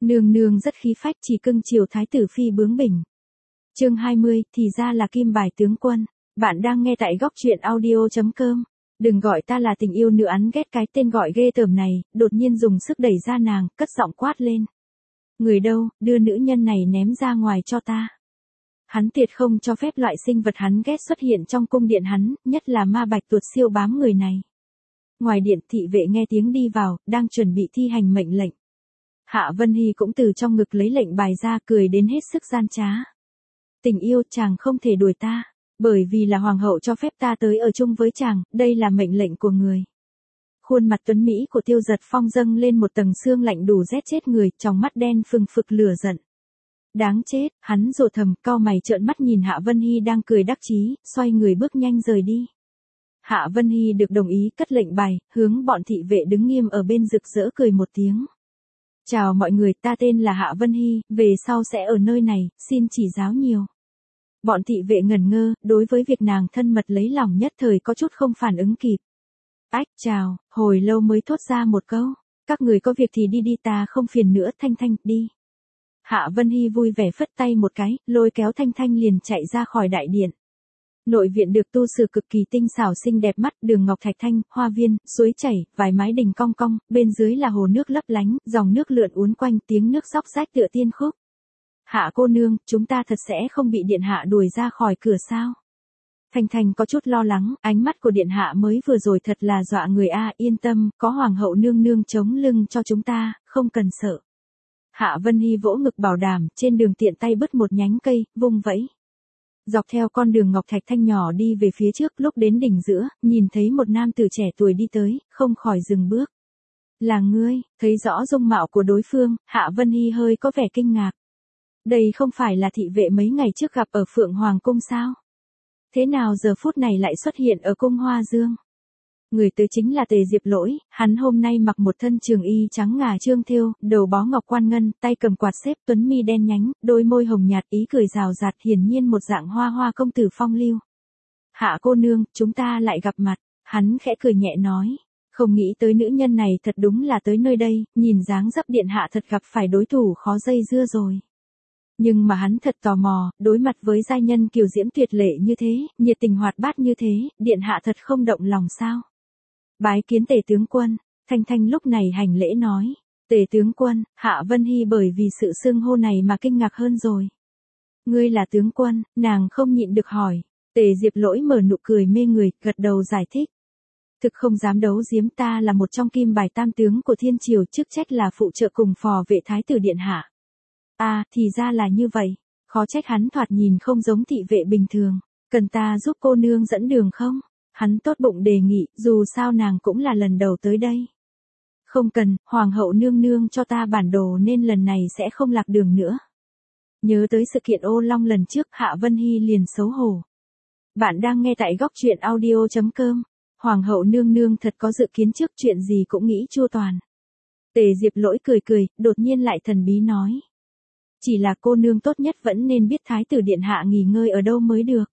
Nương nương rất khí phách chỉ cưng chiều thái tử phi bướng bỉnh. Chương 20, thì ra là kim bài tướng quân. Bạn đang nghe tại góc truyện audio.com. Đừng gọi ta là tình yêu nữ, án ghét cái tên gọi ghê tởm này, đột nhiên dùng sức đẩy ra nàng, cất giọng quát lên. Người đâu, đưa nữ nhân này ném ra ngoài cho ta. Hắn tuyệt không cho phép loại sinh vật hắn ghét xuất hiện trong cung điện hắn, nhất là ma bạch tuột siêu bám người này. Ngoài điện, thị vệ nghe tiếng đi vào, đang chuẩn bị thi hành mệnh lệnh. Hạ Vân Hy cũng từ trong ngực lấy lệnh bài ra, cười đến hết sức gian trá. Tình yêu, chàng không thể đuổi ta, bởi vì là hoàng hậu cho phép ta tới ở chung với chàng, đây là mệnh lệnh của người. Khuôn mặt tuấn mỹ của Tiêu Giật Phong dâng lên một tầng sương lạnh đủ rét chết người, trong mắt đen phừng phực lửa giận. Đáng chết, hắn rồ thầm, cau mày trợn mắt nhìn Hạ Vân Hy đang cười đắc chí, xoay người bước nhanh rời đi. Hạ Vân Hy được đồng ý cất lệnh bài, hướng bọn thị vệ đứng nghiêm ở bên rực rỡ cười một tiếng. Chào mọi người, ta tên là Hạ Vân Hy, về sau sẽ ở nơi này, xin chỉ giáo nhiều. Bọn thị vệ ngẩn ngơ, đối với việc nàng thân mật lấy lòng nhất thời có chút không phản ứng kịp. Ách, chào, hồi lâu mới thốt ra một câu. Các người có việc thì đi đi, ta không phiền nữa, Thanh Thanh, đi. Hạ Vân Hy vui vẻ phất tay một cái, lôi kéo Thanh Thanh liền chạy ra khỏi đại điện. Nội viện được tu sửa cực kỳ tinh xảo xinh đẹp mắt, đường ngọc thạch thanh, hoa viên, suối chảy, vài mái đình cong cong, bên dưới là hồ nước lấp lánh, dòng nước lượn uốn quanh, tiếng nước róc rách tựa tiên khúc. Hạ cô nương, chúng ta thật sẽ không bị điện hạ đuổi ra khỏi cửa sao? Thanh Thanh có chút lo lắng, ánh mắt của điện hạ mới vừa rồi thật là dọa người a, yên tâm, có hoàng hậu nương nương chống lưng cho chúng ta, không cần sợ. Hạ Vân Hy vỗ ngực bảo đảm, trên đường tiện tay bứt một nhánh cây, vung vẫy. Dọc theo con đường ngọc thạch thanh nhỏ đi về phía trước, lúc đến đỉnh giữa, nhìn thấy một nam tử trẻ tuổi đi tới, không khỏi dừng bước. Là ngươi, thấy rõ dung mạo của đối phương, Hạ Vân Hy hơi có vẻ kinh ngạc. Đây không phải là thị vệ mấy ngày trước gặp ở Phượng Hoàng Cung sao? Thế nào giờ phút này lại xuất hiện ở cung Hoa Dương? Người tới chính là Tề Diệp Lỗi, hắn hôm nay mặc một thân trường y trắng ngà trương thêu, đầu bó ngọc quan ngân, tay cầm quạt xếp, tuấn mi đen nhánh, đôi môi hồng nhạt, ý cười rào rạt, hiển nhiên một dạng hoa hoa công tử phong lưu. Hạ cô nương, chúng ta lại gặp mặt, hắn khẽ cười nhẹ nói. Không nghĩ tới nữ nhân này thật đúng là tới nơi đây, nhìn dáng dấp điện hạ thật gặp phải đối thủ khó dây dưa rồi. Nhưng mà hắn thật tò mò, đối mặt với giai nhân kiều diễm tuyệt lệ như thế, nhiệt tình hoạt bát như thế, điện hạ thật không động lòng sao? Bái kiến Tề tướng quân, Thanh Thanh lúc này hành lễ nói. Tề tướng quân, Hạ Vân Hy bởi vì sự xưng hô này mà kinh ngạc hơn rồi. Ngươi là tướng quân, nàng không nhịn được hỏi. Tề Diệp Lỗi mở nụ cười mê người, gật đầu giải thích. Thực không dám đấu giếm, ta là một trong kim bài tam tướng của thiên triều, chức trách là phụ trợ cùng phò vệ thái tử điện hạ. À, thì ra là như vậy, khó trách hắn thoạt nhìn không giống thị vệ bình thường, cần ta giúp cô nương dẫn đường không? Hắn tốt bụng đề nghị, dù sao nàng cũng là lần đầu tới đây. Không cần, hoàng hậu nương nương cho ta bản đồ nên lần này sẽ không lạc đường nữa. Nhớ tới sự kiện Ô Long lần trước, Hạ Vân Hy liền xấu hổ. Bạn đang nghe tại góc truyện audio.com. Hoàng hậu nương nương thật có dự kiến trước, chuyện gì cũng nghĩ chu toàn. Tề Diệp Lỗi cười cười, đột nhiên lại thần bí nói. Chỉ là cô nương tốt nhất vẫn nên biết thái tử điện hạ nghỉ ngơi ở đâu mới được.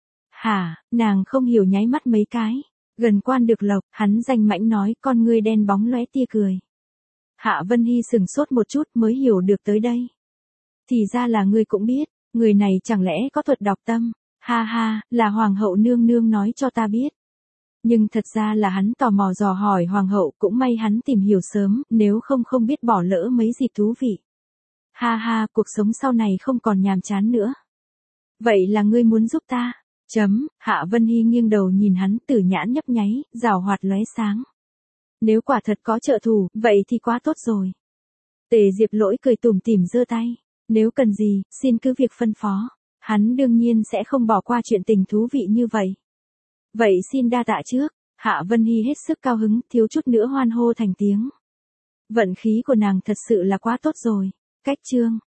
Hả, nàng không hiểu nháy mắt mấy cái. Gần quan được lộc, hắn danh mãnh nói, con ngươi đen bóng lóe tia cười. Hạ Vân Hy sừng sốt một chút mới hiểu được tới đây. Thì ra là ngươi cũng biết, người này chẳng lẽ có thuật đọc tâm, ha ha, là hoàng hậu nương nương nói cho ta biết. Nhưng thật ra là hắn tò mò dò hỏi hoàng hậu, cũng may hắn tìm hiểu sớm, nếu không biết bỏ lỡ mấy dịp thú vị. Ha ha, cuộc sống sau này không còn nhàm chán nữa. Vậy là ngươi muốn giúp ta? Hạ Vân Hy nghiêng đầu nhìn hắn, tử nhãn nhấp nháy, rào hoạt lóe sáng. Nếu quả thật có trợ thủ, vậy thì quá tốt rồi. Tề Diệp Lỗi cười tủm tỉm giơ tay. Nếu cần gì, xin cứ việc phân phó. Hắn đương nhiên sẽ không bỏ qua chuyện tình thú vị như vậy. Vậy xin đa tạ trước. Hạ Vân Hy hết sức cao hứng, thiếu chút nữa hoan hô thành tiếng. Vận khí của nàng thật sự là quá tốt rồi. Cách chương.